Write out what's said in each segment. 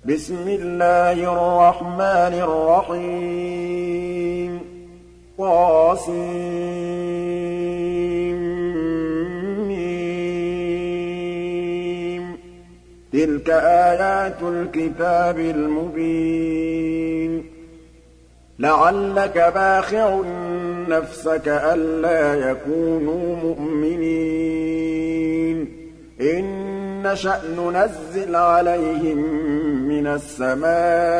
بسم الله الرحمن الرحيم طاسيم تلك آيات الكتاب المبين لعلك باخع نفسك ألا يكونوا مؤمنين إن نشأ ننزل عليهم من السماء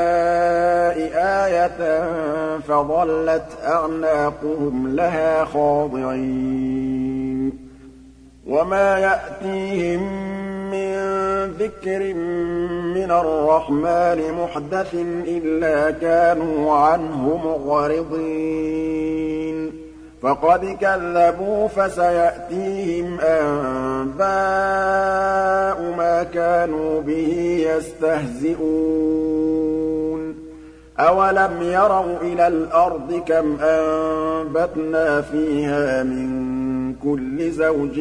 آية فظلت أعناقهم لها خاضعين وما يأتيهم من ذكر من الرحمن محدث إلا كانوا عنه معرضين فقد كذبوا فسيأتيهم أنباء ما كانوا به يستهزئون أولم يروا إلى الأرض كم أنبتنا فيها من كل زوج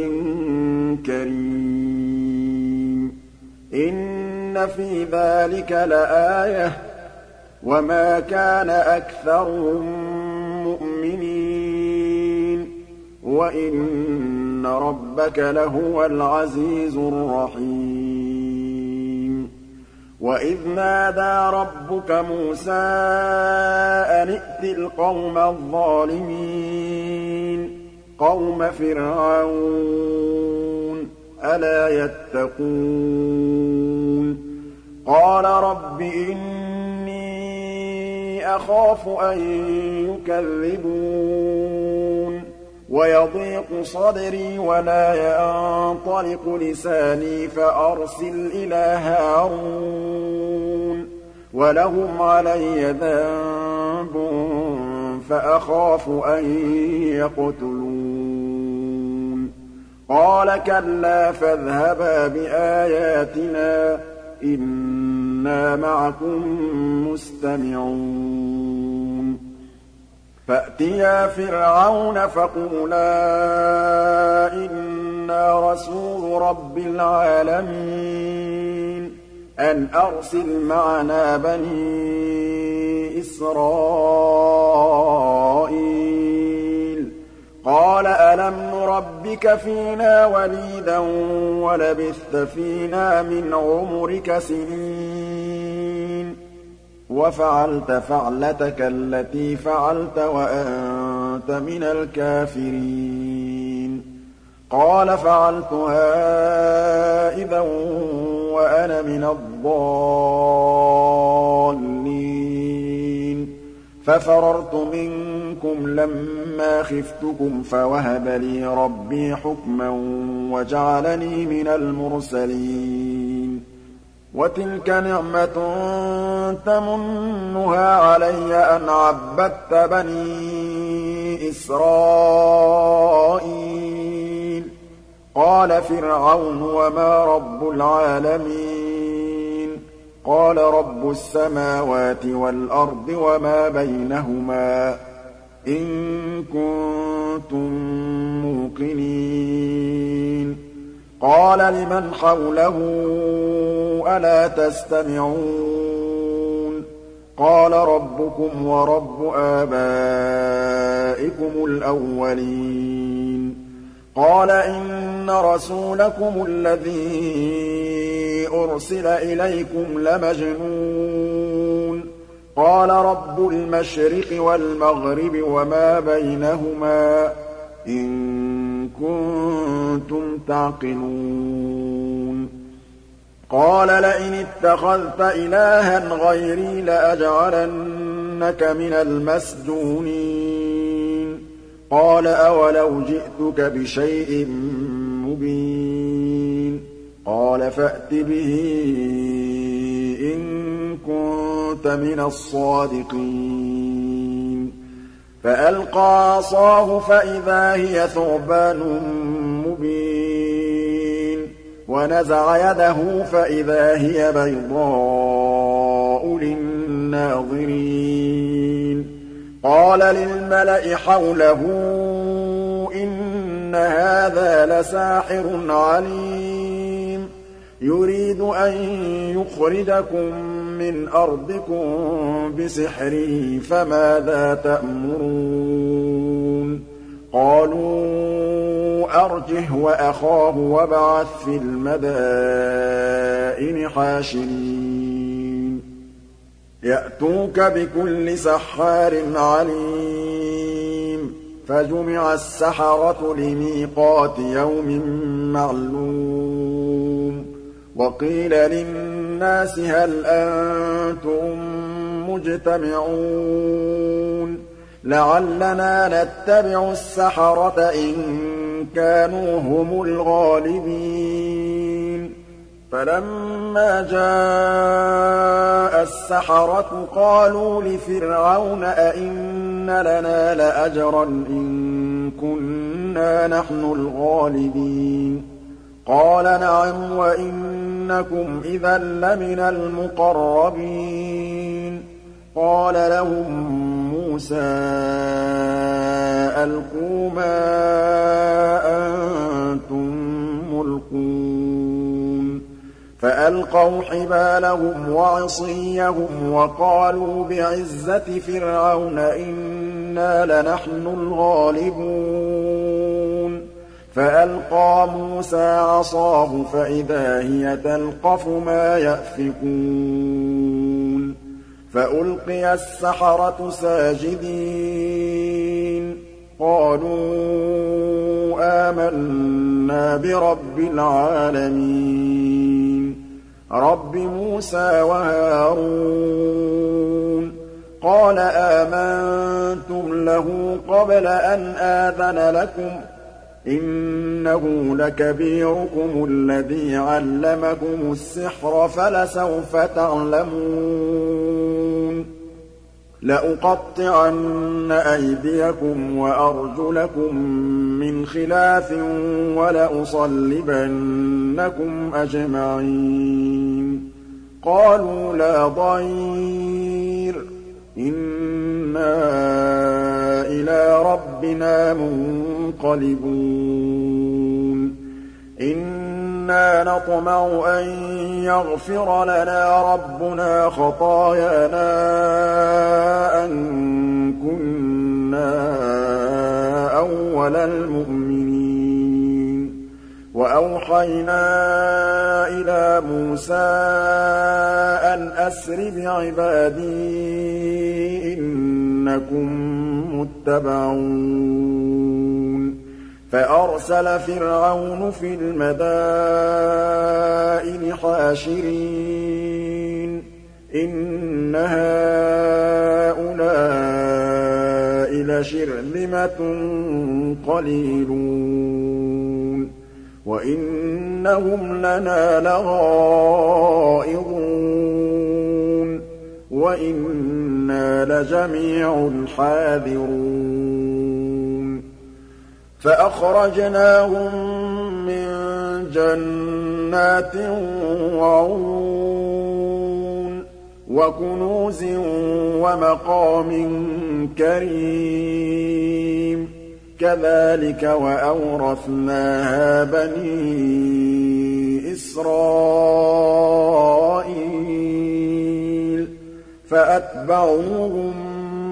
كريم إن في ذلك لآية وما كان أكثرهم مؤمنين وإن ربك لهو العزيز الرحيم وإذ نادى ربك موسى أن ائت القوم الظالمين قوم فرعون ألا يتقون قال رب إني أخاف أن يكذبون ويضيق صدري ولا ينطلق لساني فأرسل إلى هارون ولهم علي ذنب فأخاف أن يقتلون قال كلا فاذهبا بآياتنا إنا معكم مستمعون فأتيا فرعون فقولا إنا رسول رب العالمين أن أرسل معنا بني إسرائيل قال ألم نربك فينا وليدا ولبثت فينا من عمرك سنين وفعلت فعلتك التي فعلت وأنت من الكافرين قال فعلتها إذا وأنا من الضالين ففررت منكم لما خفتكم فوهب لي ربي حكما وجعلني من المرسلين وتلك نعمة تمنها علي أن عبدت بني إسرائيل قال فرعون وما رب العالمين قال رب السماوات والأرض وما بينهما إن كنتم موقنين قال لمن حوله ألا تستمعون قال ربكم ورب آبائكم الأولين قال إن رسولكم الذي أرسل إليكم لمجنون قال رب المشرق والمغرب وما بينهما إن كنتم تعقلون قال لئن اتخذت إلها غيري لأجعلنك من المسجونين قال أولو جئتك بشيء مبين قال فأت به إن كنت من الصادقين فألقى عصاه فإذا هي ثعبان مبين ونزع يده فإذا هي بيضاء للناظرين قال للملأ حوله إن هذا لساحر عليم يريد أن يخرجكم مِّنْ أَرْضِكُم بِسِحْرِهِ فَمَاذَا تَأْمُرُونَ قَالُوا أَرْجِهْ وَأَخَاهُ وَابْعَثْ فِي الْمَدَائِنِ حَاشِرِينَ يَأْتُوكَ بِكُلِّ سَحَّارٍ عَلِيمٍ فَجُمِعَ السَّحَرَةُ لِمِيقَاتِ يَوْمٍ مَّعْلُومٍ وَقِيلَ لِلنَّاسِ هَلْ أَنتُم مُّجْتَمِعُونَ لَعَلَّنَا نَتَّبِعُ السَّحَرَةَ إِن كَانُوا هُمُ الْغَالِبِينَ فَلَمَّا جَاءَ السَّحَرَةُ قَالُوا لِفِرْعَوْنَ أَئِنَّ لَنَا لَأَجْرًا إِن كُنَّا نَحْنُ الْغَالِبِينَ قَالَ نَعَمْ وَإِنَّكُمْ إِذًا لَّمِنَ الْمُقَرَّبِينَ قَالَ لَهُم مُّوسَىٰ أَلْقُوا مَا أَنتُم مُّلْقُونَ فَأَلْقَوْا حِبَالَهُمْ وَعِصِيَّهُمْ وَقَالُوا بِعِزَّةِ فِرْعَوْنَ إِنَّا لَنَحْنُ الْغَالِبُونَ فَأَلْقَىٰ مُوسَىٰ عَصَاهُ فَإِذَا هِيَ تَلْقَفُ مَا يَأْفِكُونَ فَأُلْقِيَ السَّحَرَةُ سَاجِدِينَ قَالُوا آمَنَّا بِرَبِّ الْعَالَمِينَ رَبِّ مُوسَىٰ وَهَارُونَ قَالَ آمَنتُمْ لَهُ قَبْلَ أَنْ آذَنَ لَكُمْ ۖ إِنَّهُ لَكَبِيرُكُمُ الَّذِي عَلَّمَكُمُ السِّحْرَ فَلَسَوْفَ تَعْلَمُونَ لَأُقَطِّعَنَّ أَيْدِيَكُمْ وَأَرْجُلَكُم مِّنْ خِلَافٍ وَلَأُصَلِّبَنَّكُمْ أَجْمَعِينَ قَالُوا لَا ضَيْرَ إِنَّا إِلَىٰ رَبِّنَا مُنقَلِبُونَ إِنَّا نَطْمَعُ أَن يَغْفِرَ لَنَا رَبُّنَا خَطَايَانَا أَن كُنَّا أَوَّلَ الْمُؤْمِنِينَ وَأَوْحَيْنَا إِلَىٰ مُوسَىٰ أَنْ أَسْرِ بِعِبَادِي إِنَّكُم مُّتَّبَعُونَ فَأَرْسَلَ فِرْعَوْنُ فِي الْمَدَائِنِ حَاشِرِينَ إِنَّ هَٰؤُلَاءِ لَشِرْذِمَةٌ قَلِيلُونَ وَإِنَّهُمْ لَنَا لَغَائِظُونَ وَإِنَّا لَجَمِيعٌ حَاذِرُونَ فَأَخْرَجْنَاهُم مِّن جَنَّاتٍ وَعُيُونٍ وَكُنُوزٍ وَمَقَامٍ كَرِيمٍ كَذَٰلِكَ وَأَوْرَثْنَاهَا بَنِي إِسْرَائِيلَ فَأَتْبَعُوهُم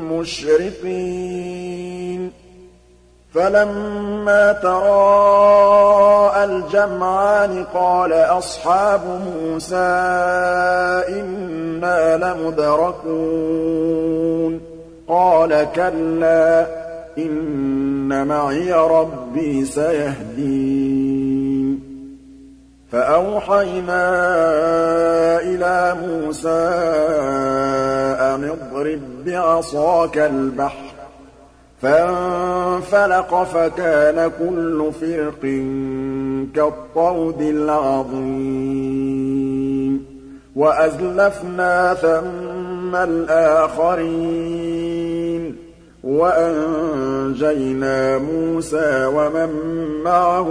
مُّشْرِقِينَ فَلَمَّا تَرَاءَى الْجَمْعَانِ قَالَ أَصْحَابُ مُوسَىٰ إِنَّا لَمُدْرَكُونَ قَالَ كَلَّا إِنَّ مَعِيَ رَبِّي سَيَهْدِينِ فَأَوْحَيْنَا إِلَىٰ مُوسَىٰ أَنِ اضْرِب بِّعَصَاكَ الْبَحْرَ فَانفَلَقَ فَكَانَ كُلُّ فِرْقٍ كَالطَّوْدِ الْعَظِيمِ وَأَزْلَفْنَا ثَمَّ الْآخَرِينَ وَأَنجَيْنَا مُوسَىٰ وَمَن مَّعَهُ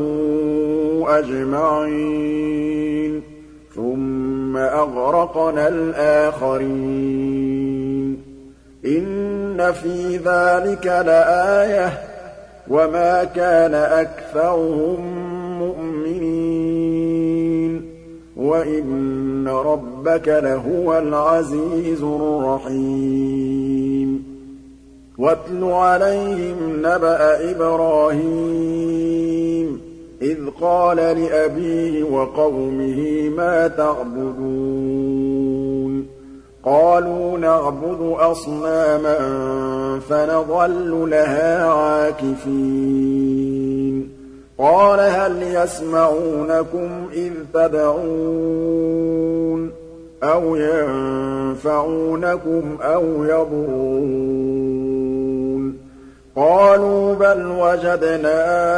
أَجْمَعِينَ ثُمَّ أَغْرَقْنَا الْآخَرِينَ إِنَّ فِي ذَٰلِكَ لَآيَةً ۖ وَمَا كَانَ أَكْثَرُهُم مُّؤْمِنِينَ وَإِنَّ وَإِنَّ رَبَّكَ لَهُوَ الْعَزِيزُ الرَّحِيمُ وَاتْلُ عَلَيْهِمْ نَبَأَ إِبْرَاهِيمَ إِذْ قَالَ لِأَبِيهِ وَقَوْمِهِ مَا تَعْبُدُونَ قَالُوا نَعْبُدُ أَصْنَامًا فَنَظَلُّ لَهَا عَاكِفِينَ قَالَ هَلْ يَسْمَعُونَكُمْ إِذْ تَدْعُونَ أَوْ يَنفَعُونَكُمْ أَوْ يَضُرُّونَ قَالُوا بَلْ وَجَدْنَا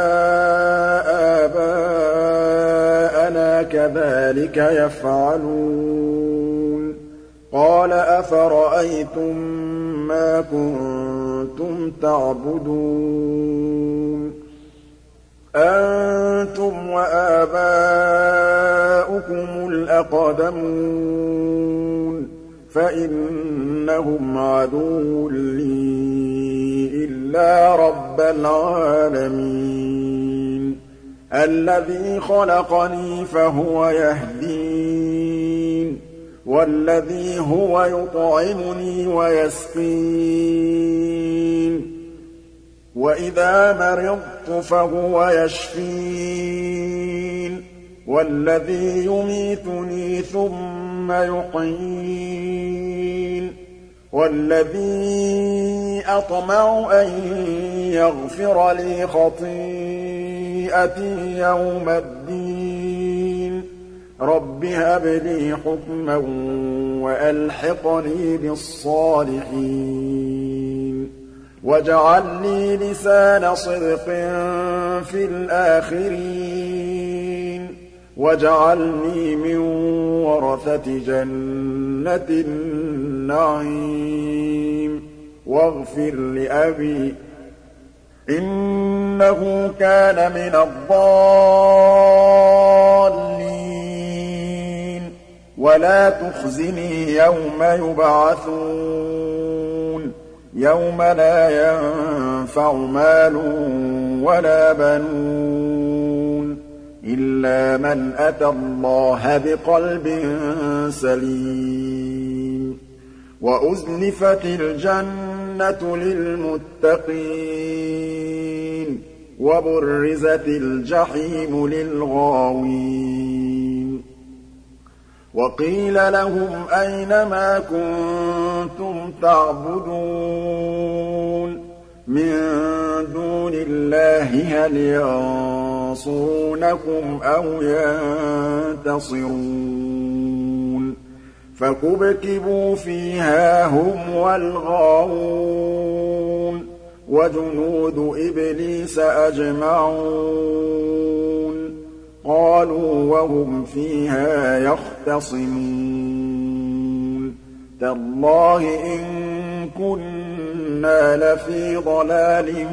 آبَاءَنَا كَذَٰلِكَ يَفْعَلُونَ قَالَ أَفَرَأَيْتُم مَّا كُنتُمْ تَعْبُدُونَ أَنتُمْ وَآبَاؤُكُمُ الْأَقْدَمُونَ فَإِنَّهُمْ عَدُوٌّ لِّي إِلَّا رَبَّ الْعَالَمِينَ الَّذِي خَلَقَنِي فَهُوَ يَهْدِينِ وَالَّذِي هُوَ يُطْعِمُنِي وَيَسْقِينِ وَإِذَا مَرِضْتُ فَهُوَ يَشْفِينِ وَالَّذِي يُمِيتُنِي ثُمَّ يُحْيِينِ وَالَّذِي أَطْمَعُ أَن يَغْفِرَ لِي خَطِيئَتِي يَوْمَ الدِّينِ رَبِّ هَبْ لِي حُكْمًا وَأَلْحِقْنِي بِالصَّالِحِينَ وَاجْعَل لِّي لِسَانَ صِدْقٍ فِي الْآخِرِينَ وَاجْعَلْنِي مِن وَرَثَةِ جَنَّةِ النَّعِيمِ وَاغْفِرْ لِأَبِي إِنَّهُ كَانَ مِنَ الضَّالِّينَ وَلَا تُخْزِنِي يَوْمَ يُبْعَثُونَ يَوْمَ لَا يَنفَعُ مَالٌ وَلَا بَنُونَ إِلَّا مَنْ أَتَى اللَّهَ بِقَلْبٍ سَلِيمٍ وَأُزْلِفَتِ الْجَنَّةُ لِلْمُتَّقِينَ وَبُرِّزَتِ الْجَحِيمُ لِلْغَاوِينَ وَقِيلَ لَهُمْ أَيْنَ مَا كُنتُمْ تَعْبُدُونَ مِن دُونِ اللَّهِ هَلْ يَنصُرُونَكُمْ أَوْ يَنتَصِرُونَ فَكُبْكِبُوا فِيهَا هُمْ وَالْغَاوُونَ وَجُنُودُ إِبْلِيسَ أَجْمَعُونَ قَالُوا وَهُمْ فِيهَا يَخْتَصِمُونَ تَاللَّهِ إِن كُنَّا لَفِي ضَلَالٍ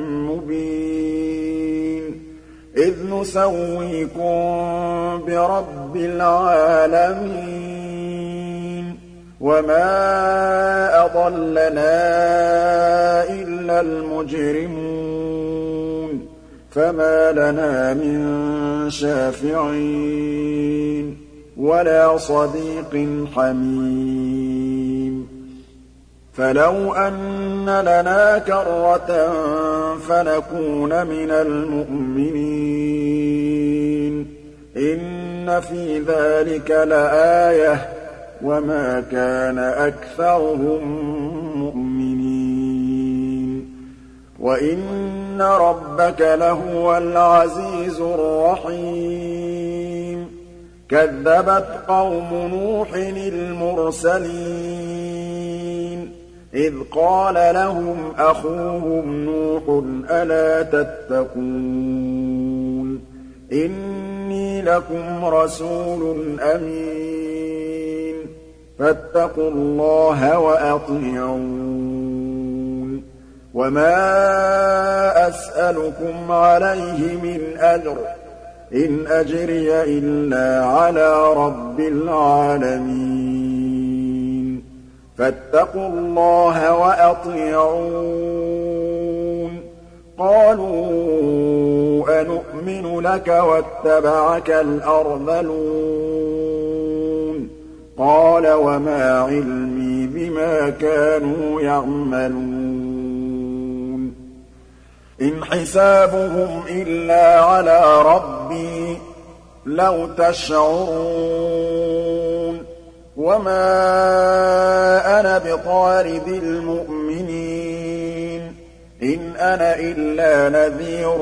مُّبِينٍ إِذْ نُسَوِّيكُم بِرَبِّ الْعَالَمِينَ وَمَا أَضَلَّنَا إِلَّا الْمُجْرِمُونَ فَمَا لَنَا مِن شَافِعِينَ وَلَا صَدِيقٍ حَمِيمٍ فَلَوْ أَنَّ لَنَا كَرَّةً فَنَكُونَ مِنَ الْمُؤْمِنِينَ إِنَّ فِي ذَلِكَ لَآيَةً وَمَا كَانَ أَكْثَرُهُم مُّؤْمِنِينَ وَإِنَّ رَبَّكَ لَهُوَ الْعَزِيزُ الرَّحِيمُ كَذَّبَتْ قَوْمُ نُوحٍ الْمُرْسَلِينَ إِذْ قَالَ لَهُمْ أَخُوهُمْ نُوحٌ أَلَا تَتَّقُونَ إِنِّي لَكُمْ رَسُولٌ أَمِينٌ فَاتَّقُوا اللَّهَ وَأَطِيعُونِ وَمَا أَسْأَلُكُمْ عَلَيْهِ مِنْ أَجْرٍ إِنْ أَجْرِيَ إِلَّا عَلَىٰ رَبِّ الْعَالَمِينَ فَاتَّقُوا اللَّهَ وَأَطِيعُونِ قَالُوا أَنُؤْمِنُ لَكَ وَاتَّبَعَكَ الْأَرْذَلُونَ قَالَ وَمَا عِلْمِي بِمَا كَانُوا يَعْمَلُونَ إِنْ حِسَابُهُمْ إِلَّا عَلَىٰ رَبِّي لَوْ تَشْعُرُونَ وَمَا أَنَا بِطَارِدِ الْمُؤْمِنِينَ إِنْ أَنَا إِلَّا نَذِيرٌ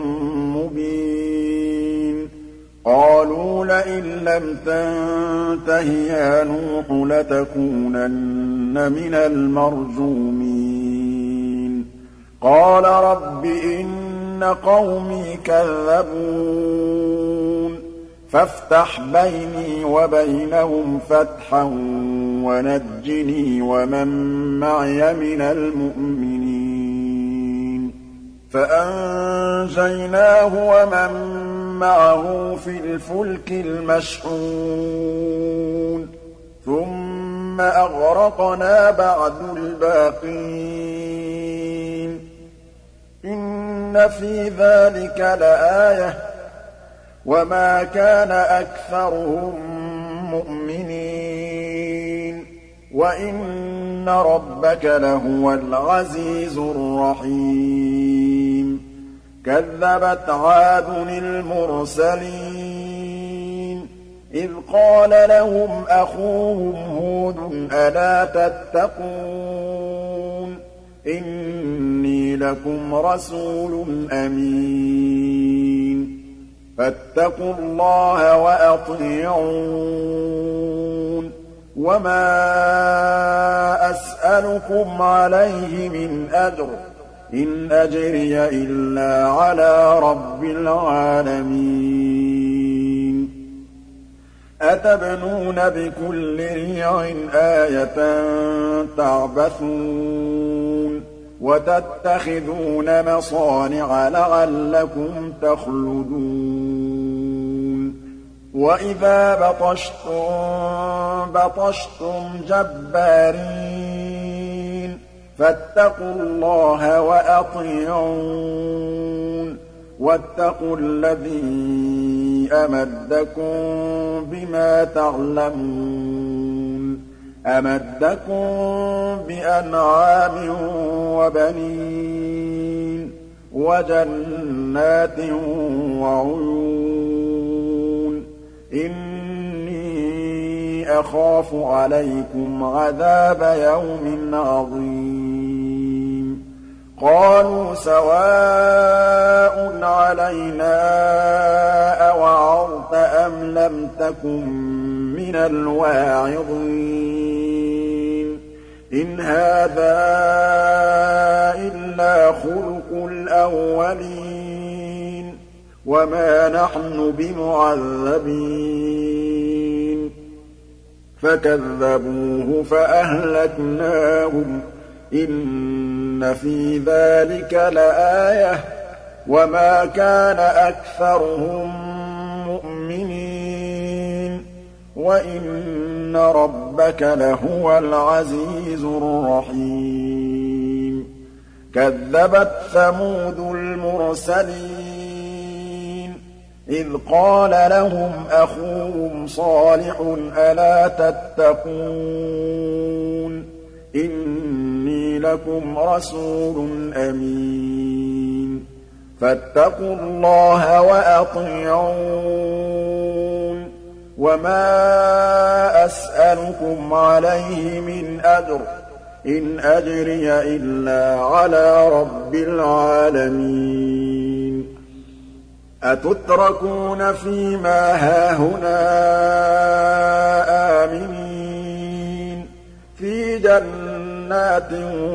مُّبِينٌ قَالُوا لَئِن لَّمْ تَنتَهِ يَا نُوحُ لَتَكُونَنَّ مِنَ الْمَرْجُومِينَ قَالَ رَبِّ إِنَّ قَوْمِي كَذَّبُونِ فَافْتَحْ بَيْنِي وَبَيْنَهُمْ فَتْحًا وَنَجِّنِي وَمَن مَّعِيَ مِنَ الْمُؤْمِنِينَ فَأَنجَيْنَاهُ وَمَن مَّعَهُ فِي الْفُلْكِ الْمَشْحُونِ ثُمَّ أَغْرَقْنَا بَعْدُ الْبَاقِينَ إِنَّ فِي ذَٰلِكَ لَآيَةً وَمَا كَانَ أَكْثَرُهُم مُّؤْمِنِينَ وَإِنَّ رَبَّكَ لَهُوَ الْعَزِيزُ الرَّحِيمُ كَذَّبَتْ عَادٌ الْمُرْسَلِينَ إِذْ قَالَ لَهُمْ أَخُوهُمْ هُودٌ أَلَا تَتَّقُونَ إِنِّي لَكُمْ رَسُولٌ أَمِينٌ فَاتَّقُوا اللَّهَ وَأَطِيعُونِ وَمَا أَسْأَلُكُمْ عَلَيْهِ مِنْ أَجْرٍ إِنْ أَجْرِيَ إِلَّا عَلَىٰ رَبِّ الْعَالَمِينَ أَتَبْنُونَ بِكُلِّ رِيعٍ آيَةً تَعْبَثُونَ وَتَتَّخِذُونَ مَصَانِعَ لَعَلَّكُمْ تَخْلُدُونَ وَإِذَا بَطَشْتُمْ جَبَّارِينَ فَاتَّقُوا اللَّهَ وَأَطِيعُونِ وَاتَّقُوا الَّذِي أَمَدَّكُم بِمَا تَعْلَمُونَ أَمَدَّكُم بِأَنْعَامٍ وَبَنِينَ وَجَنَّاتٍ وَعُيُونٍ إِنِّي أَخَافُ عَلَيْكُمْ عَذَابَ يَوْمٍ عَظِيمٍ قَالُوا سَوَاءٌ عَلَيْنَا أَوَعَظْتَ أَمْ لَمْ تَكُن مِّنَ الْوَاعِظِينَ إِنْ هَٰذَا إِلَّا خُلُقُ الْأَوَّلِينَ وَمَا نَحْنُ بِمُعَذَّبِينَ فَكَذَّبُوهُ فَأَهْلَكْنَاهُمْ إِنَّ فِي ذَٰلِكَ لَآيَةً وَمَا كَانَ أَكْثَرُهُم مُّؤْمِنِينَ وَإِنَّ رَبَّكَ لَهُوَ الْعَزِيزُ الرَّحِيمُ كَذَّبَتْ ثَمُودُ الْمُرْسَلِينَ إِذْ قَالَ لَهُمْ أَخُوهُمْ صَالِحٌ أَلَا تَتَّقُونَ إِنِّي لَكُمْ رَسُولٌ أَمِينٌ فَاتَّقُوا اللَّهَ وَأَطِيعُونِ وَمَا أَسْأَلُكُمْ عَلَيْهِ مِنْ أَجْرٍ إِنْ أَجْرِيَ إِلَّا عَلَىٰ رَبِّ الْعَالَمِينَ أَتُتْرَكُونَ فِي مَا هَاهُنَا آمِنِينَ فِي جَنَّاتٍ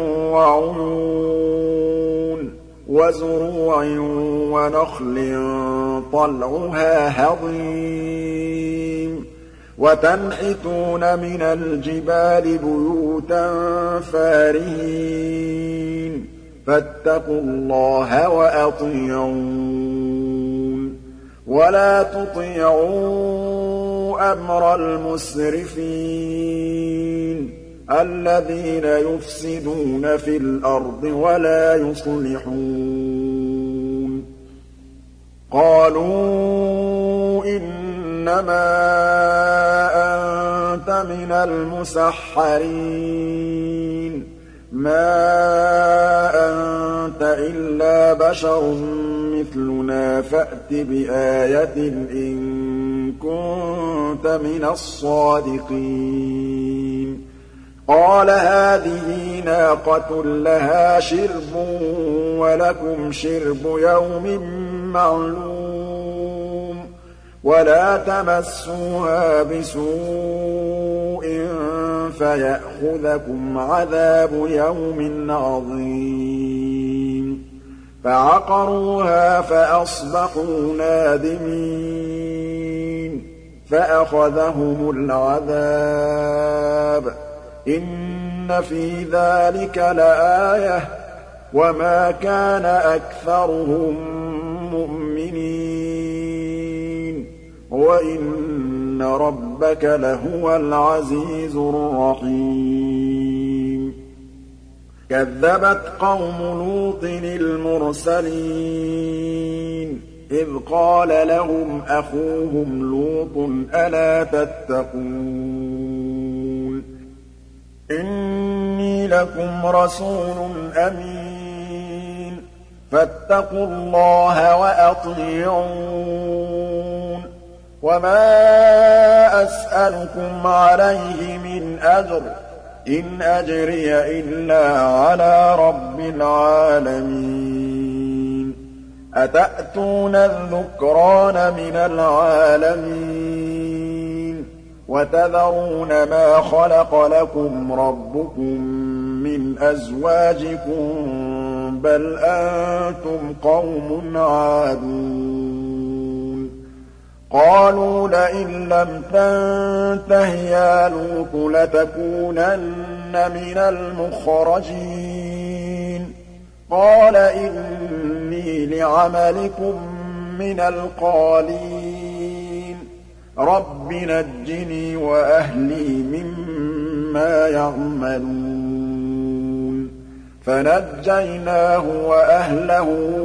وَعُيُونٍ وَزُرُوعٍ وَنَخْلٍ طَلْعُهَا هَضِيمٌ وَتَنْحِتُونَ مِنَ الْجِبَالِ بُيُوتًا فَارِهِينَ فَاتَّقُوا اللَّهَ وَأَطِيعُونِ وَلَا تُطِيعُوا أَمْرَ الْمُسْرِفِينَ الَّذِينَ يُفْسِدُونَ فِي الْأَرْضِ وَلَا يُصْلِحُونَ قَالُوا إِنَّمَا كنتَ مِنَ الْمُسَحَّرِينَ مَا أَنتَ إِلَّا بَشَرٌ مِّثْلُنَا فَأْتِ بِآيَةٍ إِن كُنتَ مِنَ الصَّادِقِينَ قَالَ هَٰذِهِ نَاقَةٌ لَّهَا شِرْبٌ وَلَكُمْ شِرْبُ يَوْمٍ مَّعْلُومٍ وَلَا تَمَسُّوهَا بِسُوءٍ فَيَأْخُذَكُمْ عَذَابُ يَوْمٍ عَظِيمٍ فَعَقَرُوهَا فَأَصْبَحُوا نَادِمِينَ فَأَخَذَهُمُ الْعَذَابُ إِنَّ فِي ذَٰلِكَ لَآيَةً وَمَا كَانَ أَكْثَرُهُم مُّؤْمِنِينَ وَإِنَّ رَبَّكَ لَهُوَ الْعَزِيزُ الرَّحِيمُ كَذَّبَتْ قَوْمُ لُوطٍ الْمُرْسَلِينَ إِذْ قَالَ لَهُمْ أَخُوهُمْ لُوطٌ أَلَا تَتَّقُونَ إِنِّي لَكُمْ رَسُولٌ أَمِينٌ فَاتَّقُوا اللَّهَ وَأَطِيعُونِ وَمَا أَسْأَلُكُمْ عَلَيْهِ مِنْ أَجْرٍ إِنْ أَجْرِيَ إِلَّا عَلَىٰ رَبِّ الْعَالَمِينَ أَتَأْتُونَ الذُّكْرَانَ مِنَ الْعَالَمِينَ وَتَذَرُونَ مَا خَلَقَ لَكُمْ رَبُّكُم مِّنْ أَزْوَاجِكُم بَلْ أَنتُمْ قَوْمٌ عَادُونَ قَالُوا لَئِن لَّمْ تَنتَهِ يَا لُوطُ لَتَكُونَنَّ مِنَ الْمُخْرَجِينَ قَالَ إِنِّي لِعَمَلِكُم مِّنَ الْقَالِينَ رَبِّ نَجِّنِي وَأَهْلِي مِمَّا يَعْمَلُونَ فَنَجَّيْنَاهُ وَأَهْلَهُ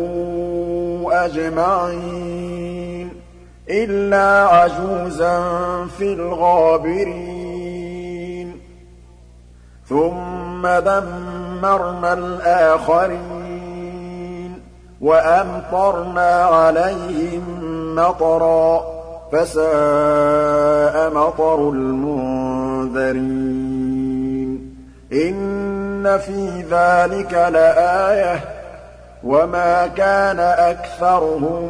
أَجْمَعِينَ إِلَّا عَجُوزًا فِي الْغَابِرِينَ ثُمَّ دَمَّرْنَا الْآخَرِينَ وَأَمْطَرْنَا عَلَيْهِم مَّطَرًا فَسَاءَ مَطَرُ الْمُنذَرِينَ إِنَّ فِي ذَٰلِكَ لَآيَةً وَمَا كَانَ أَكْثَرُهُم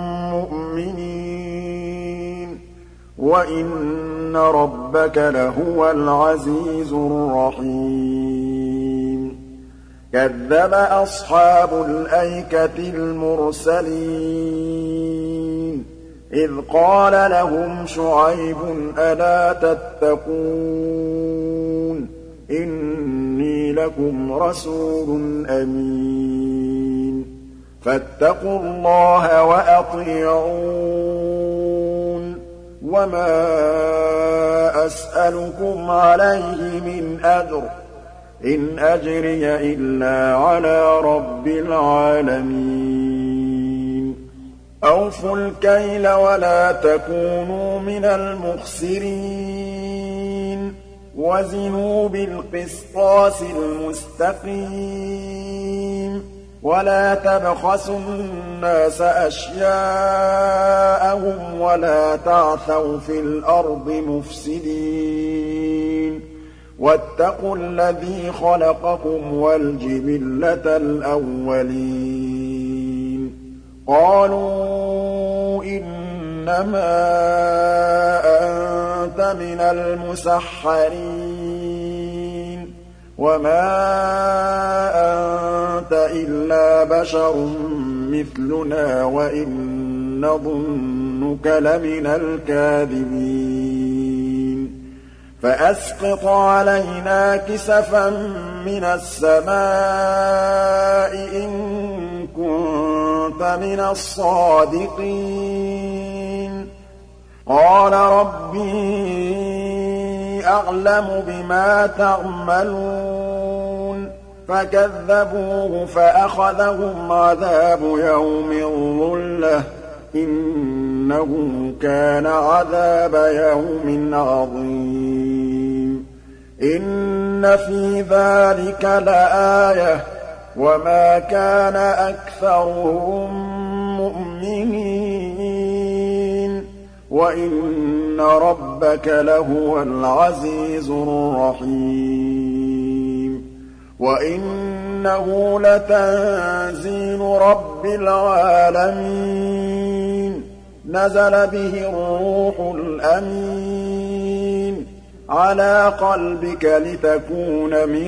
مُّؤْمِنِينَ وَإِنَّ رَبَّكَ لَهُوَ الْعَزِيزُ الرَّحِيمُ كَذَّبَ أَصْحَابُ الْأَيْكَةِ الْمُرْسَلِينَ إِذْ قَالَ لَهُمْ شُعَيْبٌ أَلَا تَتَّقُونَ إِنِّي لَكُمْ رَسُولٌ أَمِينٌ فَاتَّقُوا اللَّهَ وَأَطِيعُونِ وَمَا أَسْأَلُكُمْ عَلَيْهِ مِنْ أَجْرٍ إِنْ أَجْرِيَ إِلَّا عَلَىٰ رَبِّ الْعَالَمِينَ أَوْفُوا الْكَيْلَ وَلَا تَكُونُوا مِنَ الْمُخْسِرِينَ وَزِنُوا بِالْقِسْطَاسِ الْمُسْتَقِيمِ وَلَا تَبْخَسُوا النَّاسَ أَشْيَاءَهُمْ وَلَا تَعْثَوْا فِي الْأَرْضِ مُفْسِدِينَ وَاتَّقُوا الَّذِي خَلَقَكُمْ وَالْجِبِلَّةَ الْأَوَّلِينَ قَالُوا إِنَّمَا أَنتَ مِنَ الْمُسَحَّرِينَ وَمَا أَنتَ إِلَّا بَشَرٌ مِّثْلُنَا وَإِن نَّظُنُّكَ لَمِنَ الْكَاذِبِينَ فَأَسْقِطْ عَلَيْنَا كِسَفًا مِّنَ السَّمَاءِ إِن كُنتَ مِنَ الصَّادِقِينَ قَالَ رَبِّي أَعْلَمُ بِمَا تَعْمَلُونَ فَكَذَّبُوهُ فَأَخَذَهُمْ عَذَابُ يَوْمِ الظُّلَّةِ ۚ إِنَّهُ كَانَ عَذَابَ يَوْمٍ عَظِيمٍ إِنَّ فِي ذَٰلِكَ لَآيَةً ۖ وَمَا كَانَ أَكْثَرُهُم مُّؤْمِنِينَ وَإِنَّ رَبَّكَ لَهُوَ الْعَزِيزُ الرَّحِيمُ وَإِنَّهُ لَتَنزِيلُ رَبِّ الْعَالَمِينَ نَزَلَ بِهِ الرُّوحُ الْأَمِينُ عَلَىٰ قَلْبِكَ لِتَكُونَ مِنَ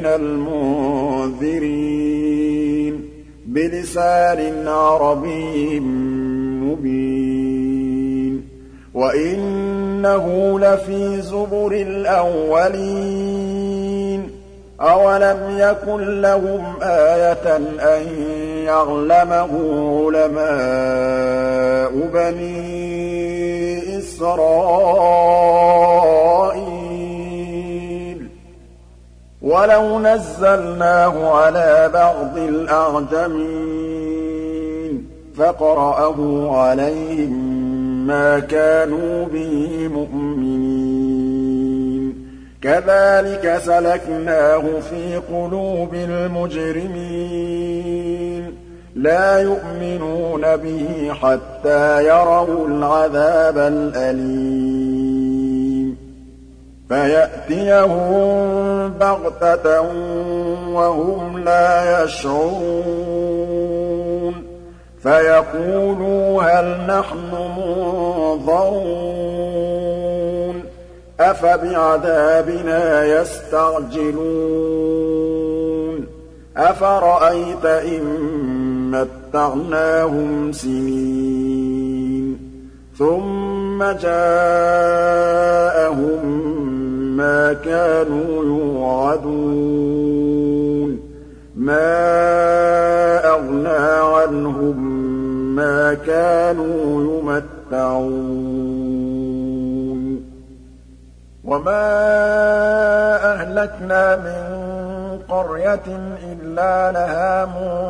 الْمُنذِرِينَ بِلِسَانٍ عَرَبِيٍّ مُّبِينٍ وَإِنَّهُ لَفِي زُبُرِ الْأَوَّلِينَ أَوَلَمْ يَكُن لَّهُمْ آيَةً أَن يَعْلَمَهُ عُلَمَاءُ بَنِي إِسْرَائِيلَ وَلَوْ نَزَّلْنَاهُ عَلَىٰ بَعْضِ الْأَعْجَمِينَ فَقَرَأَهُ عَلَيْهِم مَّا كَانُوا بِهِ مُؤْمِنِينَ كَذَٰلِكَ سَلَكْنَاهُ فِي قُلُوبِ الْمُجْرِمِينَ لَا يُؤْمِنُونَ بِهِ حَتَّىٰ يَرَوُا الْعَذَابَ الْأَلِيمَ فَيَأْتِيَهُم بَغْتَةً وَهُمْ لَا يَشْعُرُونَ فَيَقُولُوا هَلْ نَحْنُ مُنظَرُونَ أَفَبِعَذَابِنَا يَسْتَعْجِلُونَ أَفَرَأَيْتَ إِن مَّتَّعْنَاهُمْ سِنِينَ ثُمَّ جَاءَهُم مَّا كَانُوا يُوعَدُونَ مَا أَغْنَىٰ عَنْهُم مَّا كَانُوا يُمَتَّعُونَ وَمَا أَهْلَكْنَا مِن قَرْيَةٍ إِلَّا لَهَا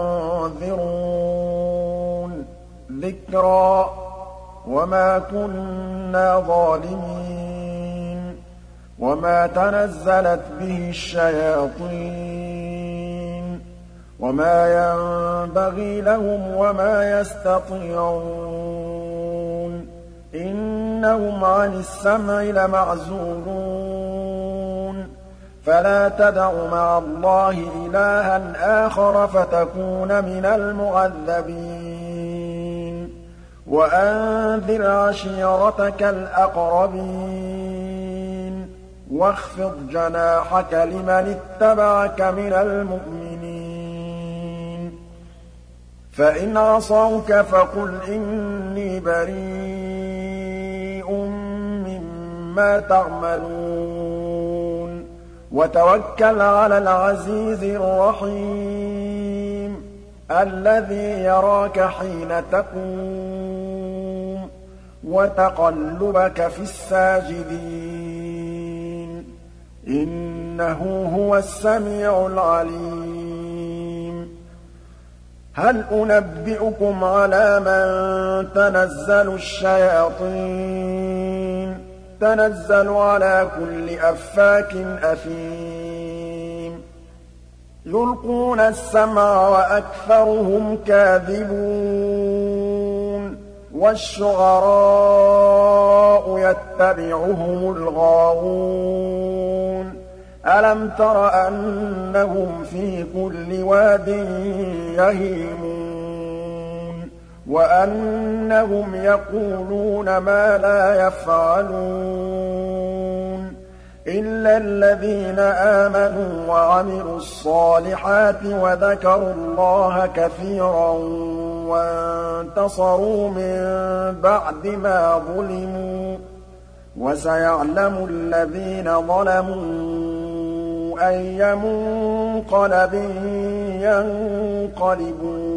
مُنذِرُونَ ذِكْرَىٰ وَمَا كُنَّا ظَالِمِينَ وَمَا تَنَزَّلَتْ بِهِ الشَّيَاطِينُ وَمَا يَنبَغِي لَهُمْ وَمَا يَسْتَطِيعُونَ إِنَّهُمْ عَنِ السَّمْعِ لَمَعْزُولُونَ فَلَا تَدْعُ مَعَ اللَّهِ إِلَٰهًا آخَرَ فَتَكُونَ مِنَ الْمُعَذَّبِينَ وَأَنذِرْ عَشِيرَتَكَ الْأَقْرَبِينَ وَاخْفِضْ جَنَاحَكَ لِمَنِ اتَّبَعَكَ مِنَ الْمُؤْمِنِينَ فَإِنْ عَصَوْكَ فَقُلْ إِنِّي بَرِيءٌ مِّمَّا تَعْمَلُونَ وَتَوَكَّلْ عَلَى الْعَزِيزِ الرَّحِيمِ الَّذِي يَرَاكَ حِينَ تَقُومُ وَتَقَلُّبَكَ فِي السَّاجِدِينَ إِنَّهُ هُوَ السَّمِيعُ الْعَلِيمُ هَلْ أُنَبِّئُكُمْ عَلَىٰ مَن تَنَزَّلُ الشَّيَاطِينُ تَنَزَّلُ عَلَىٰ كُلِّ أَفَّاكٍ أَثِيمٍ يُلْقُونَ السَّمْعَ وَأَكْثَرُهُمْ كَاذِبُونَ وَالشُّعَرَاءُ يَتَّبِعُهُمُ الْغَاوُونَ أَلَمْ تَرَ أَنَّهُمْ فِي كُلِّ وَادٍ يَهِيمُونَ وَأَنَّهُمْ يَقُولُونَ مَا لَا يَفْعَلُونَ إِلَّا الَّذِينَ آمَنُوا وَعَمِلُوا الصَّالِحَاتِ وَذَكَرُوا اللَّهَ كَثِيرًا وَانتَصَرُوا مِن بَعْدِ مَا ظُلِمُوا وَسَيَعْلَمُ الَّذِينَ ظَلَمُوا أَيَّ مُنقَلَبٍ يَنقَلِبُونَ